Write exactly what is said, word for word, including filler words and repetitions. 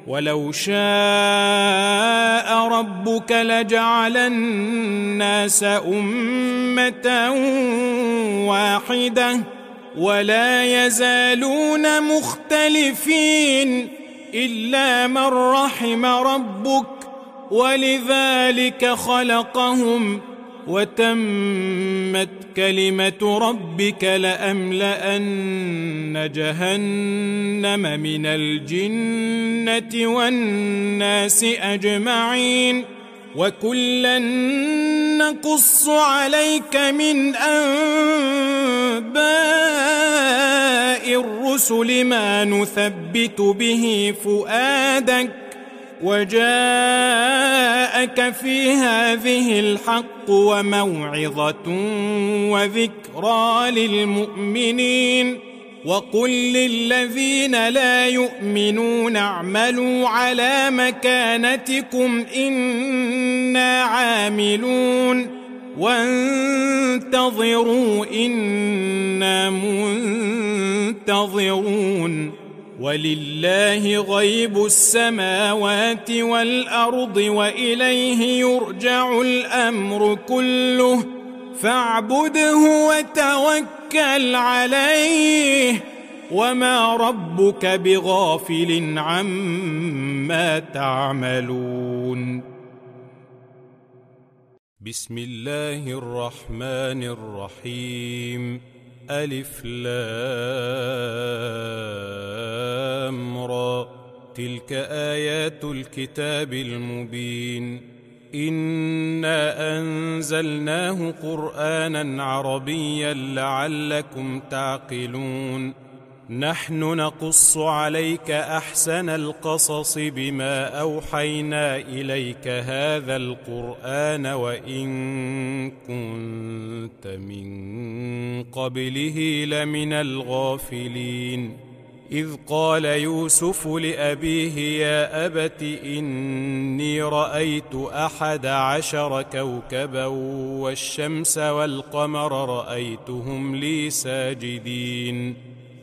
ولو شاء ربك لجعل الناس أمة واحدة ولا يزالون مختلفين إلا من رحم ربك ولذلك خلقهم وتمت كلمة ربك لأملأن جهنم من الجنة والناس أجمعين وكلا نقص عليك من أنباء الرسل ما نثبت به فؤادك وجاءك في هذه الحق وموعظة وذكرى للمؤمنين وقل للذين لا يؤمنون اعملوا على مكانتكم إنا عاملون وانتظروا إنا منتظرون ولله غيب السماوات والأرض وإليه يرجع الأمر كله فاعبده وتوكل عليه وما ربك بغافل عما تعملون. بسم الله الرحمن الرحيم. ألف لام را تلك آيات الكتاب المبين إنا أنزلناه قرآنا عربيا لعلكم تعقلون نحن نقص عليك أحسن القصص بما أوحينا إليك هذا القرآن وإن كنت من قبله لمن الغافلين إذ قال يوسف لأبيه يا أبت إني رأيت أحد عشر كوكبا والشمس والقمر رأيتهم لي ساجدين